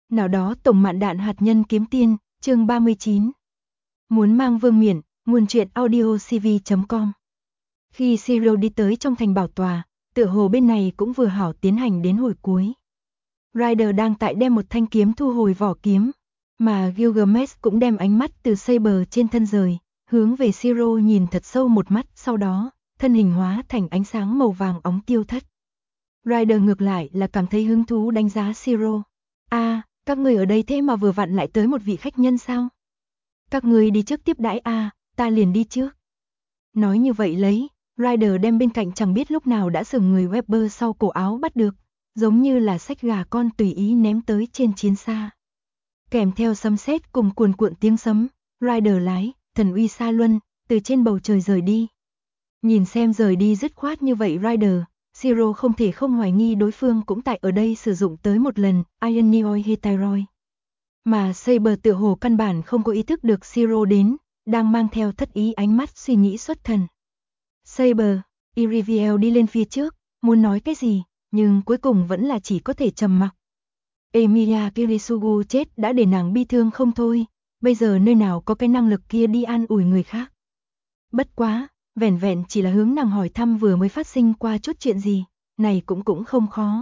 Nào đó tổng mạn đạn hạt nhân kiếm tiên, chương 39. Muốn mang vương miện, nguồn truyện audio cv.com. Khi Siro đi tới trong thành bảo tòa, tựa hồ bên này cũng vừa hảo tiến hành đến hồi cuối. Ryder đang tại đem một thanh kiếm thu hồi vỏ kiếm, mà Gilgamesh cũng đem ánh mắt từ Saber trên thân rời, hướng về Siro nhìn thật sâu một mắt, sau đó, thân hình hóa thành ánh sáng màu vàng óng tiêu thất. Ryder ngược lại là cảm thấy hứng thú đánh giá Siro. Các người ở đây thế mà vừa vặn lại tới một vị khách nhân sao? Các người đi trước tiếp đãi ta liền đi trước. Nói như vậy lấy, Ryder đem bên cạnh chẳng biết lúc nào đã sừng người Weber sau cổ áo bắt được, giống như là xách gà con tùy ý ném tới trên chiến xa. Kèm theo sấm sét cùng cuồn cuộn tiếng sấm, Ryder lái, thần uy xa luân, từ trên bầu trời rời đi. Nhìn xem rời đi dứt khoát như vậy Ryder, Siro không thể không hoài nghi đối phương cũng tại ở đây sử dụng tới một lần, Ionioi Heteroi. Mà Saber tựa hồ căn bản không có ý thức được Siro đến, đang mang theo thất ý ánh mắt suy nghĩ xuất thần. Saber, Iriviel đi lên phía trước, muốn nói cái gì, nhưng cuối cùng vẫn là chỉ có thể trầm mặc. Emilia Kirisugu chết đã để nàng bi thương không thôi, bây giờ nơi nào có cái năng lực kia đi an ủi người khác. Bất quá, vẻn vẹn chỉ là hướng nàng hỏi thăm vừa mới phát sinh qua chút chuyện gì, này cũng không khó.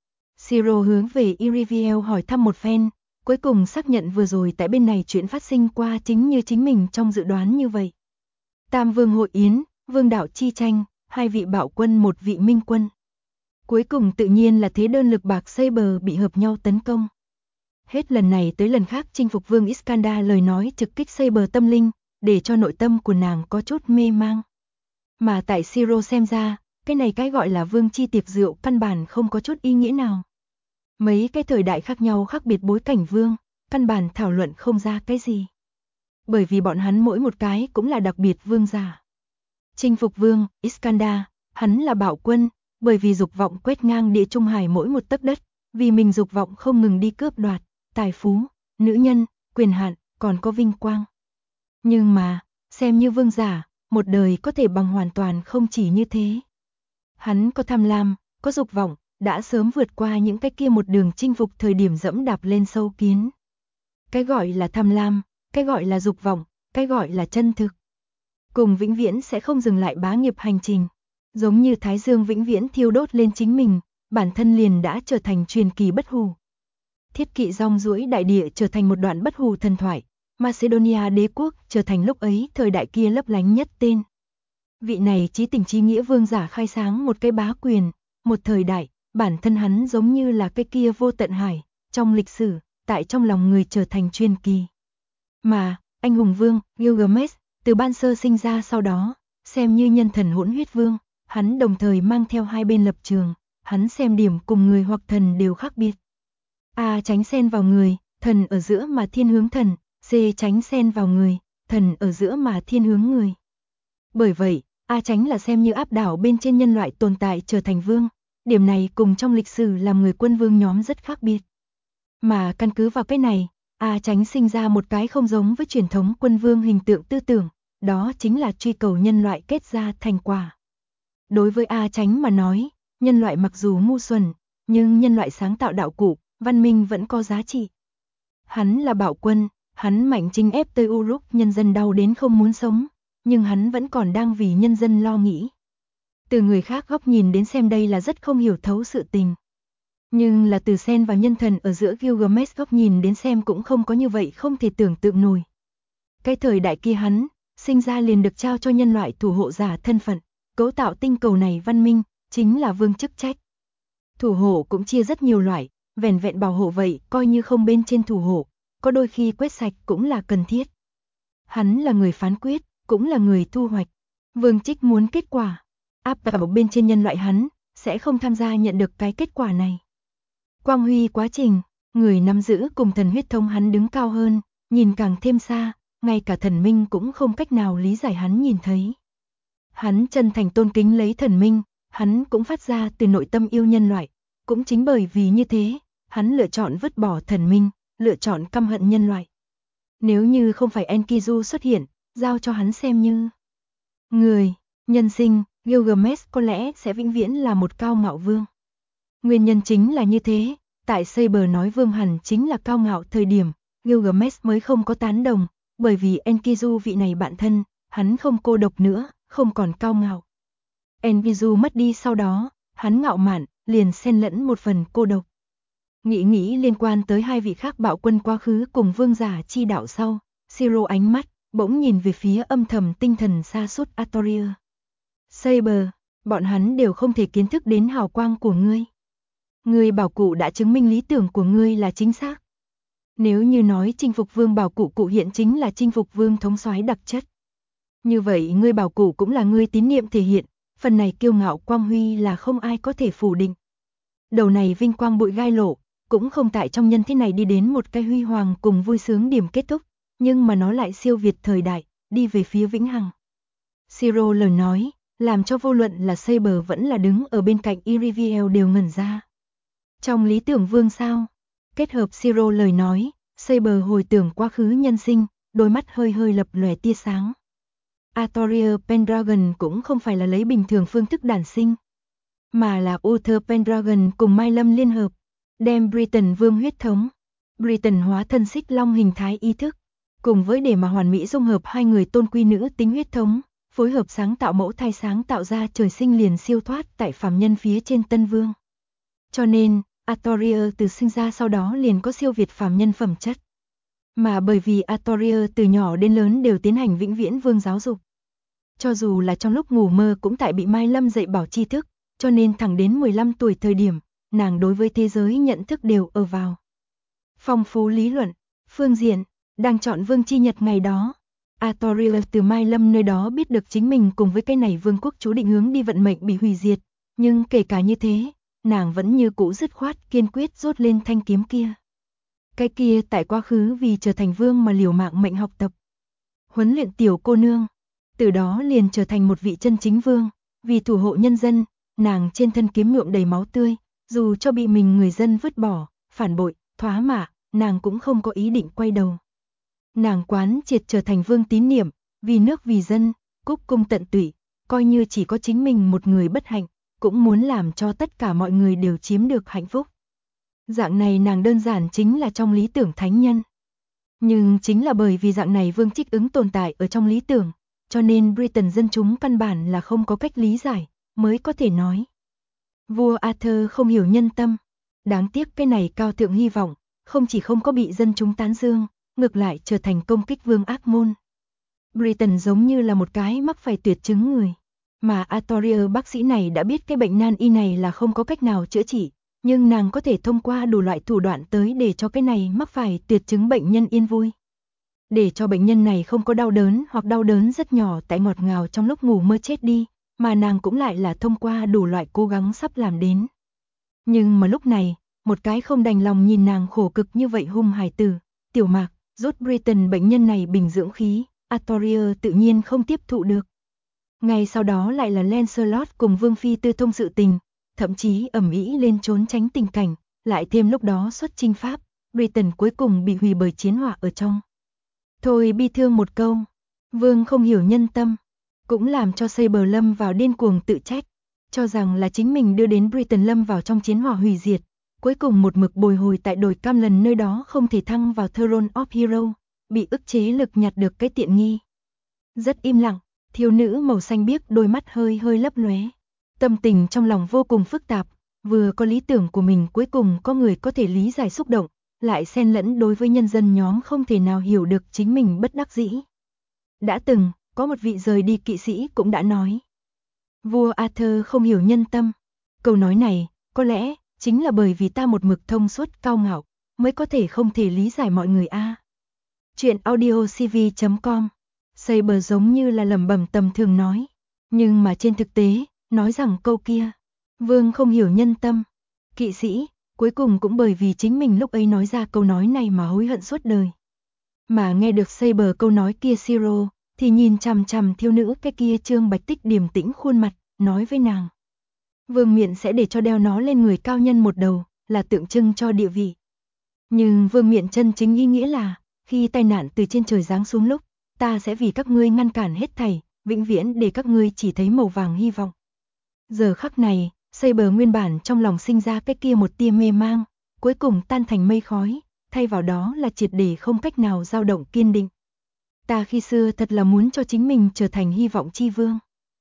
Siro hướng về Iriviel hỏi thăm một phen, cuối cùng xác nhận vừa rồi tại bên này chuyện phát sinh qua chính như chính mình trong dự đoán như vậy. Tam vương hội yến, vương đạo chi tranh, 2 vị bạo quân 1 vị minh quân. Cuối cùng tự nhiên là thế đơn lực bạc Saber bị hợp nhau tấn công. Hết lần này tới lần khác chinh phục vương Iskandar lời nói trực kích Saber tâm linh, để cho nội tâm của nàng có chút mê mang. Mà tại Siro xem ra, cái gọi là vương chi tiệc rượu căn bản không có chút ý nghĩa nào. Mấy cái thời đại khác nhau khác biệt bối cảnh vương, căn bản thảo luận không ra cái gì. Bởi vì bọn hắn mỗi một cái cũng là đặc biệt vương giả. Chinh phục vương, Iskandar, hắn là bạo quân, bởi vì dục vọng quét ngang địa trung hải mỗi một tấc đất, vì mình dục vọng không ngừng đi cướp đoạt, tài phú, nữ nhân, quyền hạn, còn có vinh quang. Nhưng mà, xem như vương giả, một đời có thể bằng hoàn toàn không chỉ như thế. Hắn có tham lam, có dục vọng, đã sớm vượt qua những cái kia một đường chinh phục thời điểm dẫm đạp lên sâu kiến. Cái gọi là tham lam, cái gọi là dục vọng, cái gọi là chân thực. Cùng vĩnh viễn sẽ không dừng lại bá nghiệp hành trình. Giống như thái dương vĩnh viễn thiêu đốt lên chính mình, bản thân liền đã trở thành truyền kỳ bất hủ. Thiết kỵ rong ruổi đại địa trở thành một đoạn bất hủ thần thoại, Macedonia đế quốc trở thành lúc ấy thời đại kia lấp lánh nhất tên. Vị này chí tình chí nghĩa vương giả khai sáng một cái bá quyền, một thời đại, bản thân hắn giống như là cái kia vô tận hải, trong lịch sử, tại trong lòng người trở thành truyền kỳ. Mà, anh hùng vương, Gilgamesh, từ ban sơ sinh ra sau đó, xem như nhân thần hỗn huyết vương, hắn đồng thời mang theo hai bên lập trường, hắn xem điểm cùng người hoặc thần đều khác biệt. A tránh xen vào người, thần ở giữa mà thiên hướng thần, C tránh xen vào người, thần ở giữa mà thiên hướng người. Bởi vậy, A tránh là xem như áp đảo bên trên nhân loại tồn tại trở thành vương, điểm này cùng trong lịch sử làm người quân vương nhóm rất khác biệt. Mà căn cứ vào cái này, A tránh sinh ra một cái không giống với truyền thống quân vương hình tượng tư tưởng, đó chính là truy cầu nhân loại kết ra thành quả. Đối với A tránh mà nói, nhân loại mặc dù ngu xuẩn, nhưng nhân loại sáng tạo đạo cụ, văn minh vẫn có giá trị. Hắn là bạo quân, hắn mạnh chinh ép tới Uruk, nhân dân đau đến không muốn sống, nhưng hắn vẫn còn đang vì nhân dân lo nghĩ. Từ người khác góc nhìn đến xem đây là rất không hiểu thấu sự tình. Nhưng là từ xen vào nhân thần ở giữa Gilgamesh góc nhìn đến xem cũng không có như vậy không thể tưởng tượng nổi. Cái thời đại kia hắn, sinh ra liền được trao cho nhân loại thủ hộ giả thân phận, cấu tạo tinh cầu này văn minh, chính là vương chức trách. Thủ hộ cũng chia rất nhiều loại, vẻn vẹn bảo hộ vậy coi như không bên trên thủ hộ, có đôi khi quét sạch cũng là cần thiết. Hắn là người phán quyết, cũng là người thu hoạch. Vương chức muốn kết quả, áp vào bên trên nhân loại hắn, sẽ không tham gia nhận được cái kết quả này. Quang huy quá trình, người nắm giữ cùng thần huyết thống hắn đứng cao hơn, nhìn càng thêm xa, ngay cả thần minh cũng không cách nào lý giải hắn nhìn thấy. Hắn chân thành tôn kính lấy thần minh, hắn cũng phát ra từ nội tâm yêu nhân loại, cũng chính bởi vì như thế, hắn lựa chọn vứt bỏ thần minh, lựa chọn căm hận nhân loại. Nếu như không phải Enkidu xuất hiện, giao cho hắn xem như người, nhân sinh, Gilgamesh có lẽ sẽ vĩnh viễn là một cao ngạo vương. Nguyên nhân chính là như thế, Tại Saber nói Vương hẳn chính là cao ngạo thời điểm, Gilgamesh mới không có tán đồng, bởi vì Enkidu vị này bạn thân, hắn không cô độc nữa, không còn cao ngạo. Enkidu mất đi sau đó, hắn ngạo mạn, liền xen lẫn một phần cô độc. Nghĩ liên quan tới hai vị khác bạo quân quá khứ cùng vương giả chi đạo sau, Shiro ánh mắt bỗng nhìn về phía âm thầm tinh thần sa sút Artorias. Saber, bọn hắn đều không thể kiến thức đến hào quang của ngươi. Ngươi bảo cụ đã chứng minh lý tưởng của ngươi là chính xác. Nếu như nói chinh phục vương bảo cụ cụ hiện chính là chinh phục vương thống soái đặc chất. Như vậy ngươi bảo cụ cũng là ngươi tín niệm thể hiện, phần này kiêu ngạo quang huy là không ai có thể phủ định. Đầu này vinh quang bụi gai lộ, cũng không tại trong nhân thế này đi đến một cái huy hoàng cùng vui sướng điểm kết thúc, nhưng mà nó lại siêu việt thời đại, đi về phía vĩnh hằng. Shiro lời nói, làm cho vô luận là Saber vẫn là đứng ở bên cạnh Iriviel đều ngẩn ra. Trong lý tưởng vương sao? Kết hợp Shiro lời nói, Saber hồi tưởng quá khứ nhân sinh, đôi mắt hơi hơi lập lòe tia sáng. Artorias Pendragon cũng không phải là lấy bình thường phương thức đản sinh, mà là Uther Pendragon cùng Mai Lâm liên hợp, đem Britain vương huyết thống, Britain hóa thân xích long hình thái ý thức, cùng với để mà hoàn mỹ dung hợp hai người tôn quý nữ tính huyết thống, phối hợp sáng tạo mẫu thai sáng tạo ra trời sinh liền siêu thoát tại phàm nhân phía trên Tân Vương. Cho nên, Artorias từ sinh ra sau đó liền có siêu việt phàm nhân phẩm chất. Mà bởi vì Artorias từ nhỏ đến lớn đều tiến hành vĩnh viễn vương giáo dục. Cho dù là trong lúc ngủ mơ cũng tại bị Mai Lâm dạy bảo tri thức, cho nên thẳng đến 15 tuổi thời điểm, nàng đối với thế giới nhận thức đều ở vào. Phong phú lý luận, phương diện, đang chọn vương chi nhật ngày đó. Artorias từ Mai Lâm nơi đó biết được chính mình cùng với cái này vương quốc chú định hướng đi vận mệnh bị hủy diệt, nhưng kể cả như thế, nàng vẫn như cũ dứt khoát kiên quyết rút lên thanh kiếm kia. Cái kia tại quá khứ vì trở thành vương mà liều mạng mệnh học tập, huấn luyện tiểu cô nương, từ đó liền trở thành một vị chân chính vương, vì thủ hộ nhân dân, nàng trên thân kiếm nhuộm đầy máu tươi, dù cho bị mình người dân vứt bỏ, phản bội, thoá mạ, nàng cũng không có ý định quay đầu. Nàng quán triệt trở thành vương tín niệm, vì nước vì dân, cúc cung tận tụy, coi như chỉ có chính mình một người bất hạnh, cũng muốn làm cho tất cả mọi người đều chiếm được hạnh phúc. Dạng này nàng đơn giản chính là trong lý tưởng thánh nhân. Nhưng chính là bởi vì dạng này vương trích ứng tồn tại ở trong lý tưởng, cho nên Britain dân chúng căn bản là không có cách lý giải, mới có thể nói. Vua Arthur không hiểu nhân tâm, đáng tiếc cái này cao thượng hy vọng, không chỉ không có bị dân chúng tán dương, ngược lại trở thành công kích vương ác môn. Britain giống như là một cái mắc phải tuyệt chứng người, mà Artorias bác sĩ này đã biết cái bệnh nan y này là không có cách nào chữa trị, nhưng nàng có thể thông qua đủ loại thủ đoạn tới để cho cái này mắc phải tuyệt chứng bệnh nhân yên vui. Để cho bệnh nhân này không có đau đớn hoặc đau đớn rất nhỏ tại ngọt ngào trong lúc ngủ mơ chết đi, mà nàng cũng lại là thông qua đủ loại cố gắng sắp làm đến. Nhưng mà lúc này, một cái không đành lòng nhìn nàng khổ cực như vậy hung hài tử, Tiểu Mạc, rút Britain bệnh nhân này bình dưỡng khí, Artorias tự nhiên không tiếp thụ được. Ngay sau đó lại là Lancelot cùng Vương Phi tư thông sự tình, thậm chí ầm ĩ lên trốn tránh tình cảnh, lại thêm lúc đó xuất chinh Pháp, Britain cuối cùng bị hủy bởi chiến hỏa ở trong. Thôi bi thương một câu, Vương không hiểu nhân tâm, cũng làm cho Saber lâm vào điên cuồng tự trách, cho rằng là chính mình đưa đến Britain lâm vào trong chiến hỏa hủy diệt, cuối cùng một mực bồi hồi tại đồi cam lần nơi đó không thể thăng vào Throne of Hero, bị ức chế lực nhặt được cái tiện nghi. Rất im lặng, thiếu nữ màu xanh biếc đôi mắt hơi hơi lấp lóe, tâm tình trong lòng vô cùng phức tạp, vừa có lý tưởng của mình cuối cùng có người có thể lý giải xúc động, lại xen lẫn đối với nhân dân nhóm không thể nào hiểu được chính mình bất đắc dĩ. Đã từng, có một vị rời đi kỵ sĩ cũng đã nói. Vua Arthur không hiểu nhân tâm. Câu nói này, có lẽ, chính là bởi vì ta một mực thông suốt cao ngạo, mới có thể không thể lý giải mọi người a. Chuyện audiocv.com. Saber giống như là lẩm bẩm tầm thường nói. Nhưng mà trên thực tế, nói rằng câu kia, Vương không hiểu nhân tâm. Kỵ sĩ, cuối cùng cũng bởi vì chính mình lúc ấy nói ra câu nói này mà hối hận suốt đời. Mà nghe được Saber câu nói kia Shiro, thì nhìn chằm chằm thiếu nữ cái kia trương bạch tích điềm tĩnh khuôn mặt, nói với nàng. Vương miện sẽ để cho đeo nó lên người cao nhân một đầu, là tượng trưng cho địa vị. Nhưng vương miện chân chính ý nghĩa là, khi tai nạn từ trên trời giáng xuống lúc, ta sẽ vì các ngươi ngăn cản hết thảy, vĩnh viễn để các ngươi chỉ thấy màu vàng hy vọng. Giờ khắc này, Saber nguyên bản trong lòng sinh ra cái kia một tia mê mang, cuối cùng tan thành mây khói, thay vào đó là triệt để không cách nào dao động kiên định. Ta khi xưa thật là muốn cho chính mình trở thành hy vọng chi vương.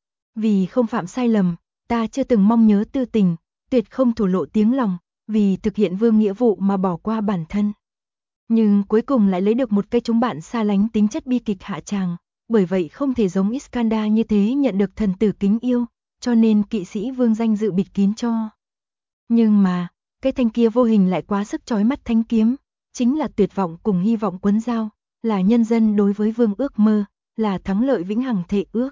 Vì không phạm sai lầm, ta chưa từng mong nhớ tư tình, tuyệt không thổ lộ tiếng lòng, vì thực hiện vương nghĩa vụ mà bỏ qua bản thân. Nhưng cuối cùng lại lấy được một cái chúng bạn xa lánh tính chất bi kịch hạ tràng, bởi vậy không thể giống Iskandar như thế nhận được thần tử kính yêu, cho nên kỵ sĩ vương danh dự bịt kín cho. Nhưng mà, cái thanh kia vô hình lại quá sức chói mắt thanh kiếm, chính là tuyệt vọng cùng hy vọng quấn dao, là nhân dân đối với vương ước mơ, là thắng lợi vĩnh hằng thệ ước.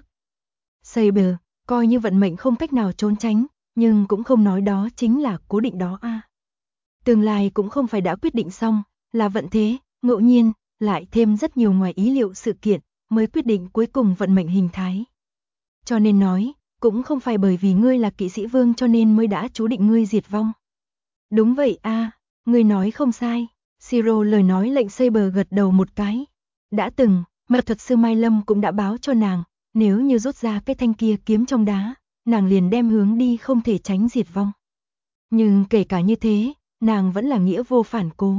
Saber, coi như vận mệnh không cách nào trốn tránh, nhưng cũng không nói đó chính là cố định đó a. Tương lai cũng không phải đã quyết định xong, là vận thế, ngẫu nhiên, lại thêm rất nhiều ngoài ý liệu sự kiện, mới quyết định cuối cùng vận mệnh hình thái. Cho nên nói, cũng không phải bởi vì ngươi là kỵ sĩ vương cho nên mới đã chú định ngươi diệt vong. Đúng vậy a, ngươi nói không sai. Siro lời nói lệnh Saber gật đầu một cái. Đã từng, mật thuật sư Mai Lâm cũng đã báo cho nàng, nếu như rút ra cái thanh kia kiếm trong đá, nàng liền đem hướng đi không thể tránh diệt vong. Nhưng kể cả như thế, nàng vẫn là nghĩa vô phản cố.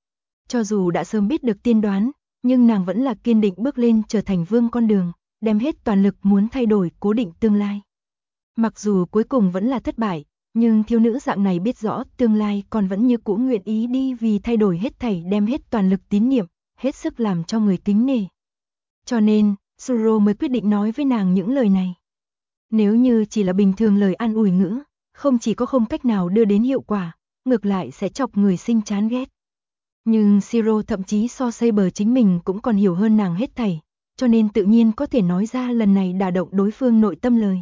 Cho dù đã sớm biết được tiên đoán, nhưng nàng vẫn là kiên định bước lên trở thành vương con đường, đem hết toàn lực muốn thay đổi cố định tương lai. Mặc dù cuối cùng vẫn là thất bại, nhưng thiếu nữ dạng này biết rõ tương lai còn vẫn như cũ nguyện ý đi vì thay đổi hết thảy đem hết toàn lực tín niệm, hết sức làm cho người kính nể. Cho nên, Suro mới quyết định nói với nàng những lời này. Nếu như chỉ là bình thường lời an ủi ngữ, không chỉ có không cách nào đưa đến hiệu quả, ngược lại sẽ chọc người sinh chán ghét. Nhưng Siro thậm chí so Saber chính mình cũng còn hiểu hơn nàng hết thảy, cho nên tự nhiên có thể nói ra lần này đả động đối phương nội tâm lời.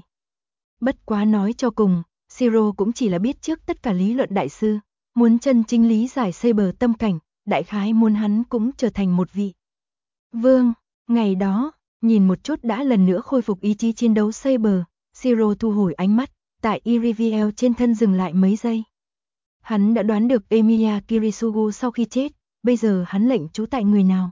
Bất quá nói cho cùng, Siro cũng chỉ là biết trước tất cả lý luận đại sư, muốn chân chính lý giải Saber tâm cảnh, đại khái muốn hắn cũng trở thành một vị vương. Ngày đó, nhìn một chút đã lần nữa khôi phục ý chí chiến đấu Saber, Siro thu hồi ánh mắt, tại Iriviel trên thân dừng lại mấy giây. Hắn đã đoán được Emilia Kirisugu sau khi chết, bây giờ hắn lệnh trú tại người nào.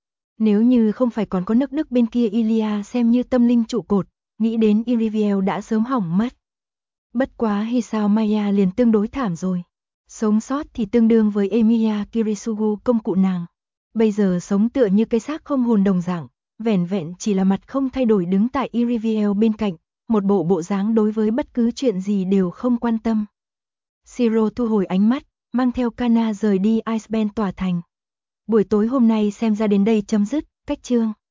Nếu như không phải còn có nước Đức bên kia Ilia xem như tâm linh trụ cột, nghĩ đến Iriviel đã sớm hỏng mất. Bất quá Hisao Maya liền tương đối thảm rồi. Sống sót thì tương đương với Emilia Kirisugu công cụ nàng. Bây giờ sống tựa như cái xác không hồn đồng dạng, vẻn vẹn chỉ là mặt không thay đổi đứng tại Iriviel bên cạnh, một bộ bộ dáng đối với bất cứ chuyện gì đều không quan tâm. Siro thu hồi ánh mắt, mang theo Kana rời đi Icebend tòa thành. Buổi tối hôm nay xem ra đến đây chấm dứt, cách chương.